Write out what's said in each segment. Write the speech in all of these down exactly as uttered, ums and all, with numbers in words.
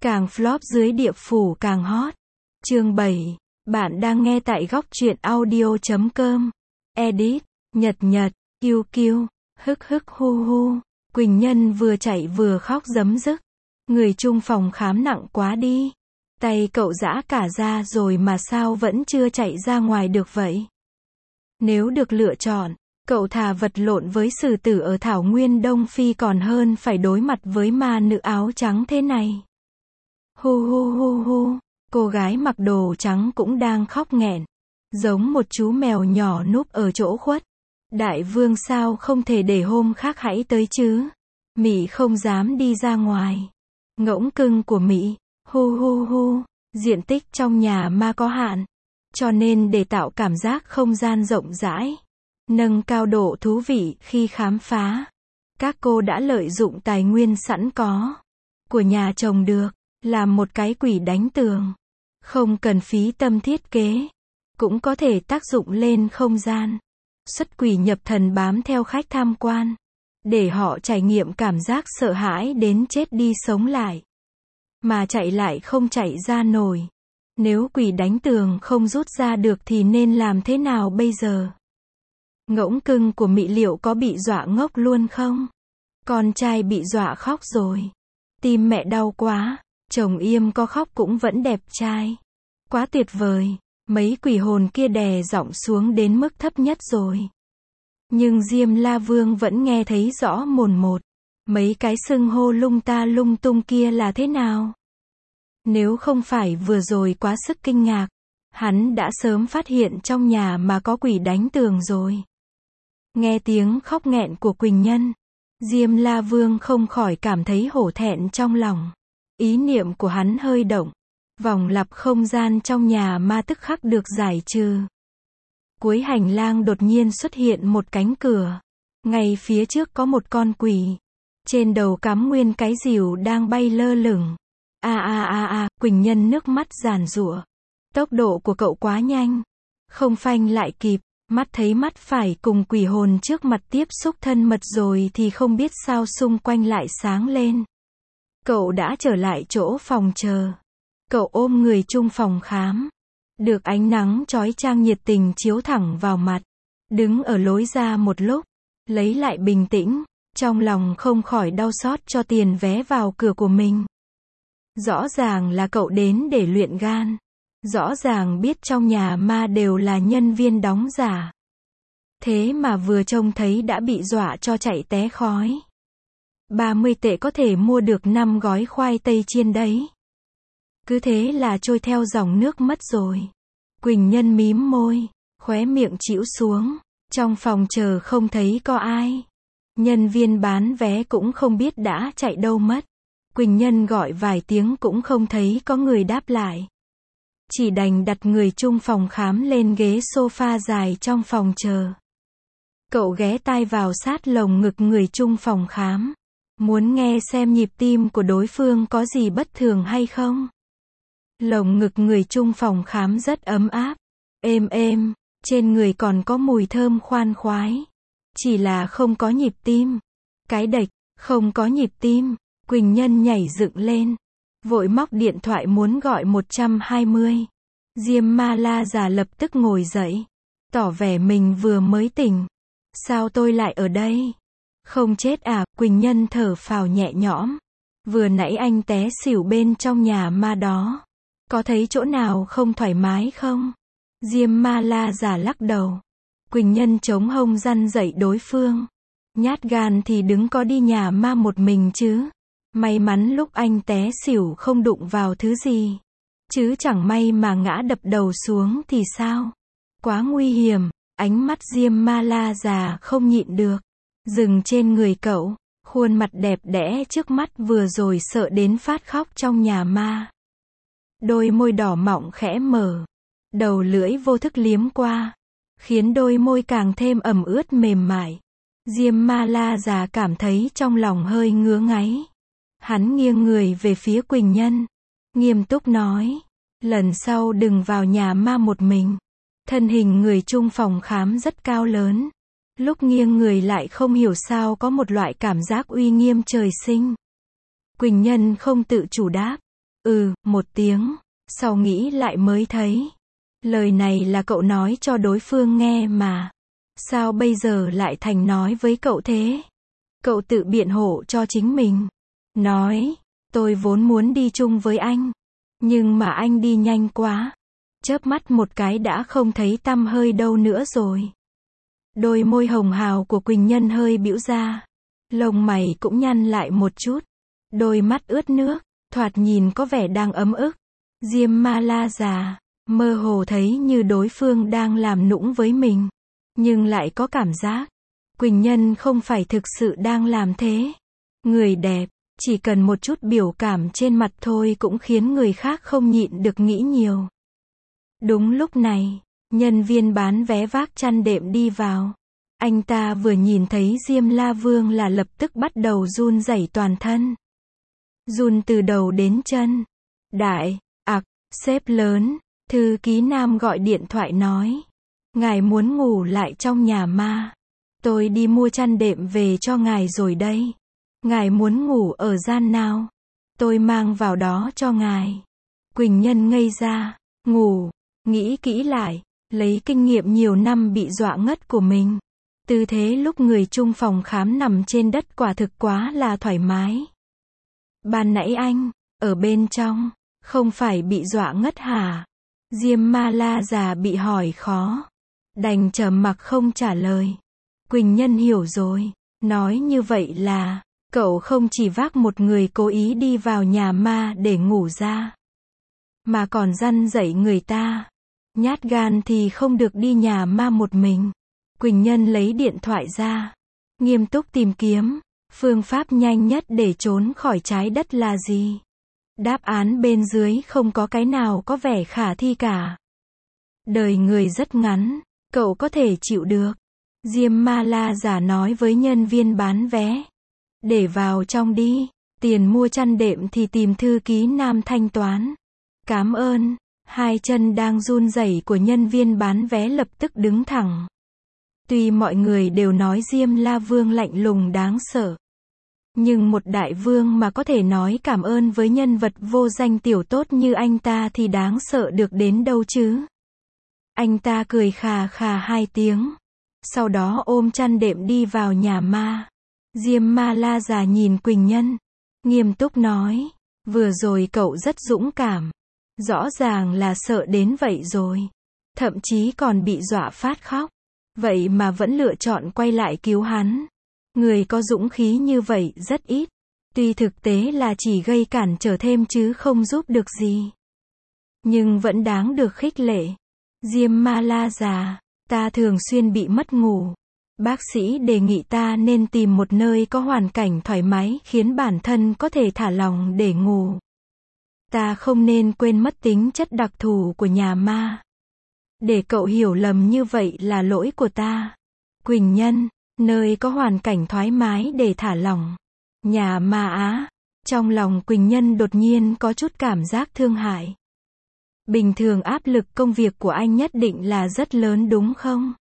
Càng flop dưới địa phủ càng hot. Chương bảy. Bạn đang nghe tại góc truyện audio chấm com. Edit. Nhật Nhật. Kiêu kiêu. Hức hức hu hu. Quỳnh Nhân vừa chạy vừa khóc rấm rức. Người chung phòng khám nặng quá đi. Tay cậu giã cả ra rồi mà sao vẫn chưa chạy ra ngoài được vậy? Nếu được lựa chọn, cậu thà vật lộn với sử tử ở thảo nguyên Đông Phi còn hơn phải đối mặt với ma nữ áo trắng thế này. Hu hu hu hu, cô gái mặc đồ trắng cũng đang khóc nghẹn, giống một chú mèo nhỏ núp ở chỗ khuất. Đại vương sao không thể để hôm khác hãy tới chứ? Mị không dám đi ra ngoài. Ngỗng cưng của Mị, hu hu hu, diện tích trong nhà ma có hạn, cho nên để tạo cảm giác không gian rộng rãi, nâng cao độ thú vị khi khám phá, các cô đã lợi dụng tài nguyên sẵn có của nhà chồng được, làm một cái quỷ đánh tường. Không cần phí tâm thiết kế, cũng có thể tác dụng lên không gian. Xuất quỷ nhập thần bám theo khách tham quan, để họ trải nghiệm cảm giác sợ hãi đến chết đi sống lại. Mà chạy lại không chạy ra nổi. Nếu quỷ đánh tường không rút ra được thì nên làm thế nào bây giờ? Ngỗng cưng của Mị liệu có bị dọa ngốc luôn không? Con trai bị dọa khóc rồi. Tim mẹ đau quá. Chồng im có khóc cũng vẫn đẹp trai. Quá tuyệt vời. Mấy quỷ hồn kia đè giọng xuống đến mức thấp nhất rồi. Nhưng Diêm La Vương vẫn nghe thấy rõ mồn một. Mấy cái xưng hô lung ta lung tung kia là thế nào? Nếu không phải vừa rồi quá sức kinh ngạc, hắn đã sớm phát hiện trong nhà mà có quỷ đánh tường rồi. Nghe tiếng khóc nghẹn của Quỳnh Nhân, Diêm La Vương không khỏi cảm thấy hổ thẹn trong lòng. Ý niệm của hắn hơi động. Vòng lặp không gian trong nhà ma tức khắc được giải trừ. Cuối hành lang đột nhiên xuất hiện một cánh cửa. Ngay phía trước có một con quỷ. Trên đầu cắm nguyên cái rìu đang bay lơ lửng. A a a a, Quỳnh Nhân nước mắt giàn giụa. Tốc độ của cậu quá nhanh. Không phanh lại kịp, mắt thấy mắt phải cùng quỷ hồn trước mặt tiếp xúc thân mật rồi thì không biết sao xung quanh lại sáng lên. Cậu đã trở lại chỗ phòng chờ. Cậu ôm người chung phòng khám. Được ánh nắng chói chang nhiệt tình chiếu thẳng vào mặt. Đứng ở lối ra một lúc, lấy lại bình tĩnh, trong lòng không khỏi đau xót cho tiền vé vào cửa của mình. Rõ ràng là cậu đến để luyện gan. Rõ ràng biết trong nhà ma đều là nhân viên đóng giả. Thế mà vừa trông thấy đã bị dọa cho chạy té khói. ba mươi tệ có thể mua được năm gói khoai tây chiên đấy. Cứ thế là trôi theo dòng nước mất rồi. Quỳnh Nhân mím môi, khóe miệng chĩu xuống. Trong phòng chờ không thấy có ai. Nhân viên bán vé cũng không biết đã chạy đâu mất. Quỳnh Nhân gọi vài tiếng cũng không thấy có người đáp lại. Chỉ đành đặt người chung phòng khám lên ghế sofa dài trong phòng chờ. Cậu ghé tai vào sát lồng ngực người chung phòng khám. Muốn nghe xem nhịp tim của đối phương có gì bất thường hay không. Lồng ngực người chung phòng khám rất ấm áp, êm êm, trên người còn có mùi thơm khoan khoái. Chỉ là không có nhịp tim. Cái đệch, không có nhịp tim. Quỳnh Nhân nhảy dựng lên, vội móc điện thoại muốn gọi một hai không. Diêm Ma La già lập tức ngồi dậy, tỏ vẻ mình vừa mới tỉnh. Sao tôi lại ở đây? Không chết à? Quỳnh Nhân thở phào nhẹ nhõm. Vừa nãy anh té xỉu bên trong nhà ma đó. Có thấy chỗ nào không thoải mái không? Diêm Ma La già lắc đầu. Quỳnh Nhân chống hông răn dậy đối phương. Nhát gan thì đứng có đi nhà ma một mình chứ. May mắn lúc anh té xỉu không đụng vào thứ gì. Chứ chẳng may mà ngã đập đầu xuống thì sao? Quá nguy hiểm. Ánh mắt Diêm Ma La già không nhịn được. Dừng trên người cậu. Khuôn mặt đẹp đẽ trước mắt vừa rồi sợ đến phát khóc trong nhà ma. Đôi môi đỏ mọng khẽ mở. Đầu lưỡi vô thức liếm qua. Khiến đôi môi càng thêm ẩm ướt mềm mại. Diêm Ma La già cảm thấy trong lòng hơi ngứa ngáy. Hắn nghiêng người về phía Quỳnh Nhân. Nghiêm túc nói. Lần sau đừng vào nhà ma một mình. Thân hình người chung phòng khám rất cao lớn. Lúc nghiêng người lại không hiểu sao có một loại cảm giác uy nghiêm trời sinh. Quỳnh Nhân không tự chủ đáp. Ừ, một tiếng, sau nghĩ lại mới thấy. Lời này là cậu nói cho đối phương nghe mà. Sao bây giờ lại thành nói với cậu thế? Cậu tự biện hộ cho chính mình. Nói, tôi vốn muốn đi chung với anh. Nhưng mà anh đi nhanh quá. Chớp mắt một cái đã không thấy tăm hơi đâu nữa rồi. Đôi môi hồng hào của Quỳnh Nhân hơi bĩu ra. Lông mày cũng nhăn lại một chút. Đôi mắt ướt nước, thoạt nhìn có vẻ đang ấm ức. Diêm Ma La già, mơ hồ thấy như đối phương đang làm nũng với mình. Nhưng lại có cảm giác, Quỳnh Nhân không phải thực sự đang làm thế. Người đẹp, chỉ cần một chút biểu cảm trên mặt thôi cũng khiến người khác không nhịn được nghĩ nhiều. Đúng lúc này, nhân viên bán vé vác chăn đệm đi vào. Anh ta vừa nhìn thấy Diêm La Vương là lập tức bắt đầu run rẩy toàn thân. Run từ đầu đến chân. Đại, ặc, sếp lớn, thư ký nam gọi điện thoại nói. Ngài muốn ngủ lại trong nhà ma. Tôi đi mua chăn đệm về cho ngài rồi đây. Ngài muốn ngủ ở gian nào? Tôi mang vào đó cho ngài. Quỳnh Nhân ngây ra, ngủ, nghĩ kỹ lại, lấy kinh nghiệm nhiều năm bị dọa ngất của mình. Tư thế lúc người chung phòng khám nằm trên đất quả thực quá là thoải mái. Ban nãy anh, ở bên trong, không phải bị dọa ngất hả? Diêm Ma La già bị hỏi khó. Đành trầm mặc không trả lời. Quỳnh Nhân hiểu rồi. Nói như vậy là, cậu không chỉ vác một người cố ý đi vào nhà ma để ngủ ra. Mà còn răn dạy người ta. Nhát gan thì không được đi nhà ma một mình. Quỳnh Nhân lấy điện thoại ra. Nghiêm túc tìm kiếm. Phương pháp nhanh nhất để trốn khỏi trái đất là gì? Đáp án bên dưới không có cái nào có vẻ khả thi cả. Đời người rất ngắn. Cậu có thể chịu được. Diêm Ma La già nói với nhân viên bán vé. Để vào trong đi. Tiền mua chăn đệm thì tìm thư ký nam thanh toán. Cảm ơn. Hai chân đang run rẩy của nhân viên bán vé lập tức đứng thẳng. Tuy mọi người đều nói Diêm La Vương lạnh lùng đáng sợ. Nhưng một đại vương mà có thể nói cảm ơn với nhân vật vô danh tiểu tốt như anh ta thì đáng sợ được đến đâu chứ. Anh ta cười khà khà hai tiếng. Sau đó ôm chăn đệm đi vào nhà ma. Diêm Ma La già nhìn Quỳnh Nhân. Nghiêm túc nói. Vừa rồi cậu rất dũng cảm. Rõ ràng là sợ đến vậy rồi. Thậm chí còn bị dọa phát khóc. Vậy mà vẫn lựa chọn quay lại cứu hắn. Người có dũng khí như vậy rất ít. Tuy thực tế là chỉ gây cản trở thêm chứ không giúp được gì. Nhưng vẫn đáng được khích lệ. Diêm Ma La già, ta thường xuyên bị mất ngủ. Bác sĩ đề nghị ta nên tìm một nơi có hoàn cảnh thoải mái khiến bản thân có thể thả lỏng để ngủ. Ta không nên quên mất tính chất đặc thù của nhà ma. Để cậu hiểu lầm như vậy là lỗi của ta. Quỳnh Nhân, nơi có hoàn cảnh thoải mái để thả lỏng. Nhà ma á. Trong lòng Quỳnh Nhân đột nhiên có chút cảm giác thương hại. Bình thường áp lực công việc của anh nhất định là rất lớn đúng không?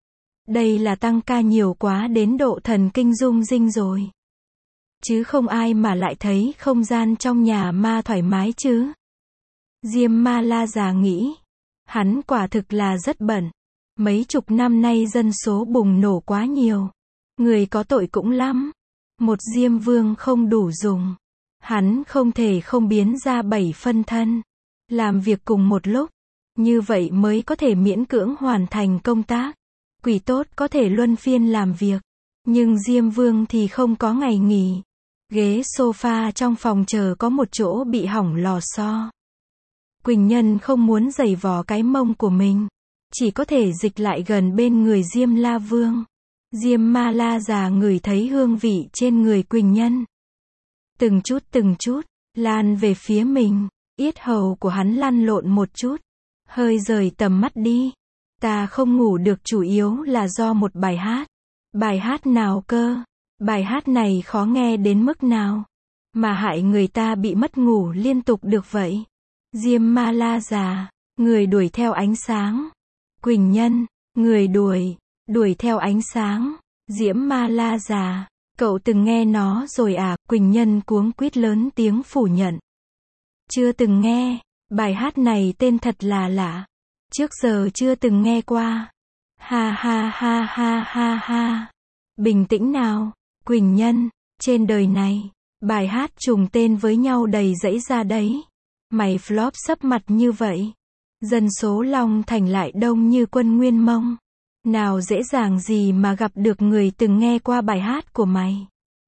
Đây là tăng ca nhiều quá đến độ thần kinh rung rinh rồi. Chứ không ai mà lại thấy không gian trong nhà ma thoải mái chứ. Diêm Ma La già nghĩ. Hắn quả thực là rất bận. Mấy chục năm nay dân số bùng nổ quá nhiều. Người có tội cũng lắm. Một Diêm Vương không đủ dùng. Hắn không thể không biến ra bảy phân thân. Làm việc cùng một lúc. Như vậy mới có thể miễn cưỡng hoàn thành công tác. Quỷ tốt có thể luân phiên làm việc. Nhưng Diêm Vương thì không có ngày nghỉ. Ghế sofa trong phòng chờ có một chỗ bị hỏng lò xo. Quỳnh Nhân không muốn giày vò cái mông của mình. Chỉ có thể dịch lại gần bên người Diêm La Vương. Diêm Ma La già ngửi thấy hương vị trên người Quỳnh Nhân. Từng chút từng chút, lan về phía mình. Yết hầu của hắn lăn lộn một chút. Hơi rời tầm mắt đi. Ta không ngủ được chủ yếu là do một bài hát. Bài hát nào cơ? Bài hát này khó nghe đến mức nào? Mà hại người ta bị mất ngủ liên tục được vậy. Diêm Ma La già, người đuổi theo ánh sáng. Quỳnh Nhân, người đuổi, đuổi theo ánh sáng. Diễm Ma La già, cậu từng nghe nó rồi à? Quỳnh Nhân cuống quýt lớn tiếng phủ nhận. Chưa từng nghe. Bài hát này tên thật là lạ. Trước giờ chưa từng nghe qua. Ha ha ha ha ha ha. Bình tĩnh nào, Quỳnh Nhân. Trên đời này, bài hát trùng tên với nhau đầy dẫy ra đấy. Mày flop sấp mặt như vậy. Dân số Long Thành lại đông như quân Nguyên Mông. Nào dễ dàng gì mà gặp được người từng nghe qua bài hát của mày.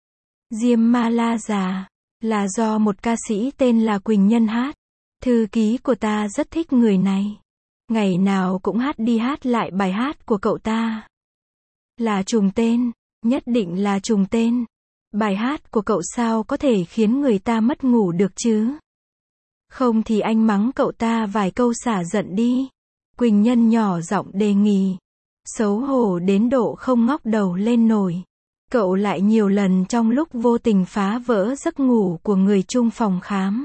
Diêm Ma La Già là do một ca sĩ tên là Quỳnh Nhân hát. Thư ký của ta rất thích người này. Ngày nào cũng hát đi hát lại bài hát của cậu ta. Là trùng tên, nhất định là trùng tên. Bài hát của cậu sao có thể khiến người ta mất ngủ được chứ? Không thì anh mắng cậu ta vài câu xả giận đi. Quỳnh Nhân nhỏ giọng đề nghị. Xấu hổ đến độ không ngóc đầu lên nổi. Cậu lại nhiều lần trong lúc vô tình phá vỡ giấc ngủ của người chung phòng khám.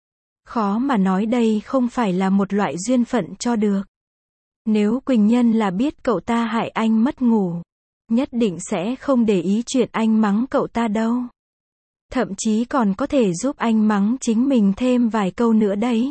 Khó mà nói đây không phải là một loại duyên phận cho được. Nếu Quỳnh Nhân là biết cậu ta hại anh mất ngủ, nhất định sẽ không để ý chuyện anh mắng cậu ta đâu. Thậm chí còn có thể giúp anh mắng chính mình thêm vài câu nữa đấy.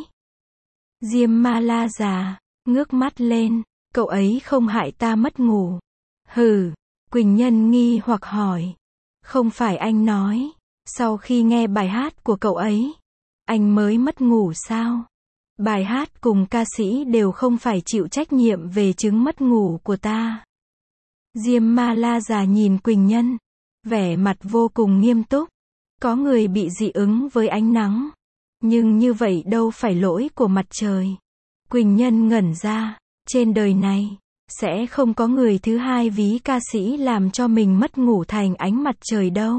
Diêm Ma La Già ngước mắt lên, cậu ấy không hại ta mất ngủ. Hừ, Quỳnh Nhân nghi hoặc hỏi. Không phải anh nói, sau khi nghe bài hát của cậu ấy, anh mới mất ngủ sao? Bài hát cùng ca sĩ đều không phải chịu trách nhiệm về chứng mất ngủ của ta. Diêm Ma La Già nhìn Quỳnh Nhân, vẻ mặt vô cùng nghiêm túc. Có người bị dị ứng với ánh nắng, nhưng như vậy đâu phải lỗi của mặt trời. Quỳnh Nhân ngẩn ra, trên đời này, sẽ không có người thứ hai ví ca sĩ làm cho mình mất ngủ thành ánh mặt trời đâu.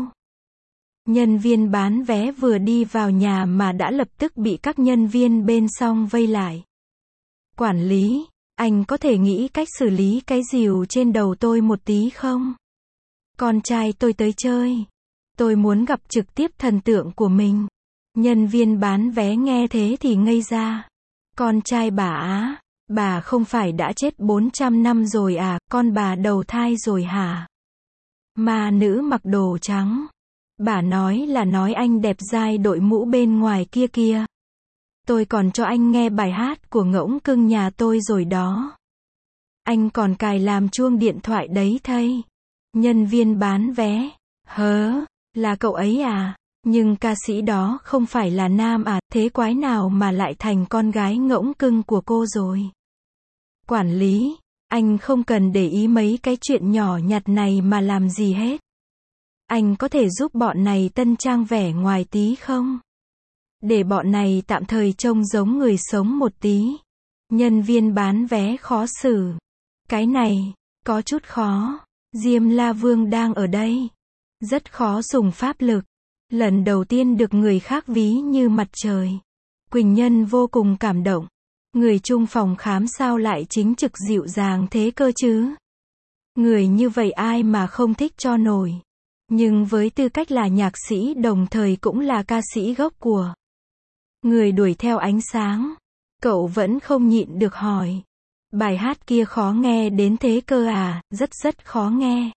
Nhân viên bán vé vừa đi vào nhà mà đã lập tức bị các nhân viên bên song vây lại. Quản lý, anh có thể nghĩ cách xử lý cái rìu trên đầu tôi một tí không? Con trai tôi tới chơi. Tôi muốn gặp trực tiếp thần tượng của mình. Nhân viên bán vé nghe thế thì ngây ra. Con trai bà á, bà không phải đã chết bốn trăm năm rồi à, con bà đầu thai rồi hả? Ma nữ mặc đồ trắng. Bà nói là nói anh đẹp dai đội mũ bên ngoài kia kia. Tôi còn cho anh nghe bài hát của ngỗng cưng nhà tôi rồi đó. Anh còn cài làm chuông điện thoại đấy thây. Nhân viên bán vé. Hớ, là cậu ấy à? Nhưng ca sĩ đó không phải là nam à, thế quái nào mà lại thành con gái ngỗng cưng của cô rồi? Quản lý, anh không cần để ý mấy cái chuyện nhỏ nhặt này mà làm gì hết. Anh có thể giúp bọn này tân trang vẻ ngoài tí không? Để bọn này tạm thời trông giống người sống một tí. Nhân viên bán vé khó xử. Cái này, có chút khó. Diêm La Vương đang ở đây. Rất khó dùng pháp lực. Lần đầu tiên được người khác ví như mặt trời. Quỳnh Nhân vô cùng cảm động. Người chung phòng khám sao lại chính trực dịu dàng thế cơ chứ? Người như vậy ai mà không thích cho nổi. Nhưng với tư cách là nhạc sĩ đồng thời cũng là ca sĩ gốc của người đuổi theo ánh sáng, cậu vẫn không nhịn được hỏi. Bài hát kia khó nghe đến thế cơ à? Rất rất khó nghe.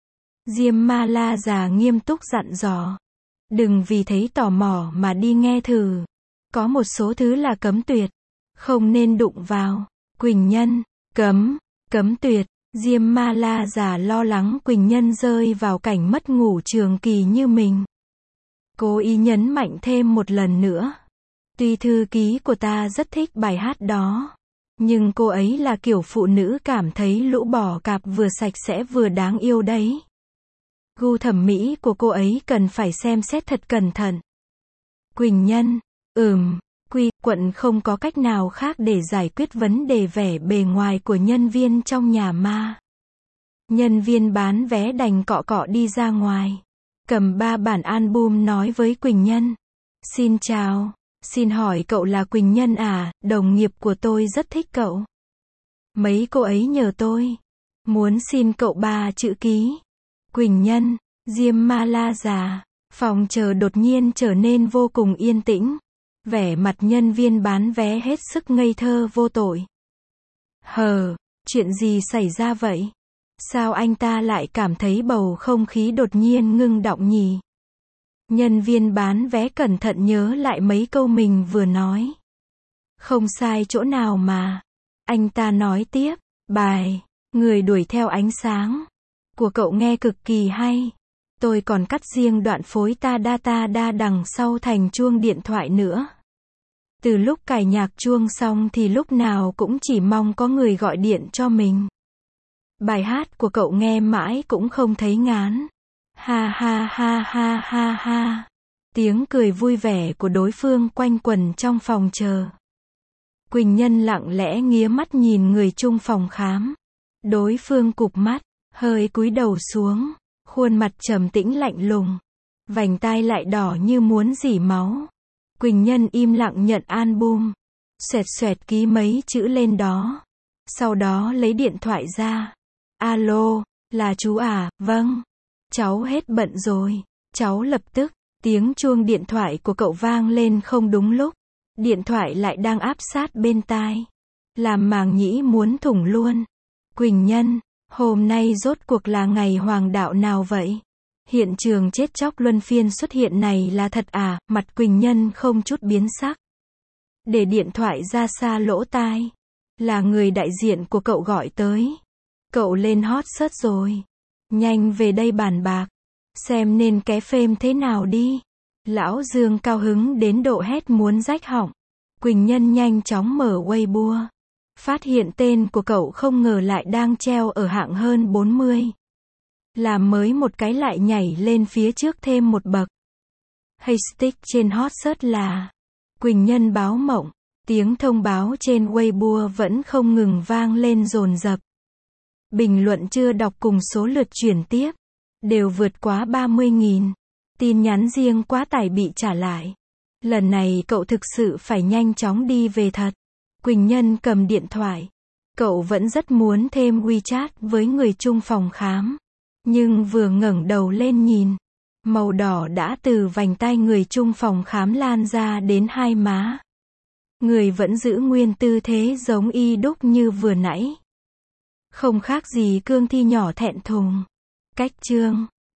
Diêm Ma La Già nghiêm túc dặn dò. Đừng vì thấy tò mò mà đi nghe thử. Có một số thứ là cấm tuyệt. Không nên đụng vào. Quỳnh Nhân, cấm, cấm tuyệt. Diêm Ma La Già lo lắng Quỳnh Nhân rơi vào cảnh mất ngủ trường kỳ như mình. Cố ý nhấn mạnh thêm một lần nữa. Tuy thư ký của ta rất thích bài hát đó, nhưng cô ấy là kiểu phụ nữ cảm thấy lũ bò cạp vừa sạch sẽ vừa đáng yêu đấy. Gu thẩm mỹ của cô ấy cần phải xem xét thật cẩn thận. Quỳnh Nhân, ừm, Quy, quận không có cách nào khác để giải quyết vấn đề vẻ bề ngoài của nhân viên trong nhà ma. Nhân viên bán vé đành cọ cọ đi ra ngoài. Cầm ba bản album nói với Quỳnh Nhân. Xin chào, xin hỏi cậu là Quỳnh Nhân à, đồng nghiệp của tôi rất thích cậu. Mấy cô ấy nhờ tôi. Muốn xin cậu ba chữ ký. Quỳnh Nhân, Diêm Ma La Già. Phòng chờ đột nhiên trở nên vô cùng yên tĩnh. Vẻ mặt nhân viên bán vé hết sức ngây thơ vô tội. Hờ, chuyện gì xảy ra vậy? Sao anh ta lại cảm thấy bầu không khí đột nhiên ngưng đọng nhỉ? Nhân viên bán vé cẩn thận nhớ lại mấy câu mình vừa nói. Không sai chỗ nào mà. Anh ta nói tiếp, bài, người đuổi theo ánh sáng, của cậu nghe cực kỳ hay. Tôi còn cắt riêng đoạn phối ta đa ta đa đằng sau thành chuông điện thoại nữa. Từ lúc cài nhạc chuông xong thì lúc nào cũng chỉ mong có người gọi điện cho mình. Bài hát của cậu nghe mãi cũng không thấy ngán. Ha ha ha ha ha ha. Tiếng cười vui vẻ của đối phương quanh quẩn trong phòng chờ. Quỳnh Nhân lặng lẽ nghía mắt nhìn người chung phòng khám. Đối phương cụp mắt, hơi cúi đầu xuống, khuôn mặt trầm tĩnh lạnh lùng, vành tai lại đỏ như muốn rỉ máu. Quỳnh Nhân im lặng nhận album, xoẹt xoẹt ký mấy chữ lên đó. Sau đó lấy điện thoại ra. Alo, là chú à, vâng. Cháu hết bận rồi. Cháu lập tức. Tiếng chuông điện thoại của cậu vang lên không đúng lúc. Điện thoại lại đang áp sát bên tai. Làm màng nhĩ muốn thủng luôn. Quỳnh Nhân, hôm nay rốt cuộc là ngày hoàng đạo nào vậy? Hiện trường chết chóc luân phiên xuất hiện này là thật à? Mặt Quỳnh Nhân không chút biến sắc. Để điện thoại ra xa lỗ tai. Là người đại diện của cậu gọi tới. Cậu lên hot search rồi. Nhanh về đây bàn bạc. Xem nên ké phêm thế nào đi. Lão Dương cao hứng đến độ hét muốn rách họng. Quỳnh Nhân nhanh chóng mở Weibo. Phát hiện tên của cậu không ngờ lại đang treo ở hạng hơn bốn mươi. Làm mới một cái lại nhảy lên phía trước thêm một bậc. Hashtag trên hot search là Quỳnh Nhân báo mộng. Tiếng thông báo trên Weibo vẫn không ngừng vang lên dồn dập. Bình luận chưa đọc cùng số lượt chuyển tiếp đều vượt quá ba mươi nghìn. Tin nhắn riêng quá tải bị trả lại. Lần này cậu thực sự phải nhanh chóng đi về thật. Quỳnh Nhân cầm điện thoại. Cậu vẫn rất muốn thêm WeChat với người chung phòng khám. Nhưng vừa ngẩng đầu lên nhìn, màu đỏ đã từ vành tai người chung phòng khám lan ra đến hai má. Người vẫn giữ nguyên tư thế giống y đúc như vừa nãy. Không khác gì cương thi nhỏ thẹn thùng. Cách chương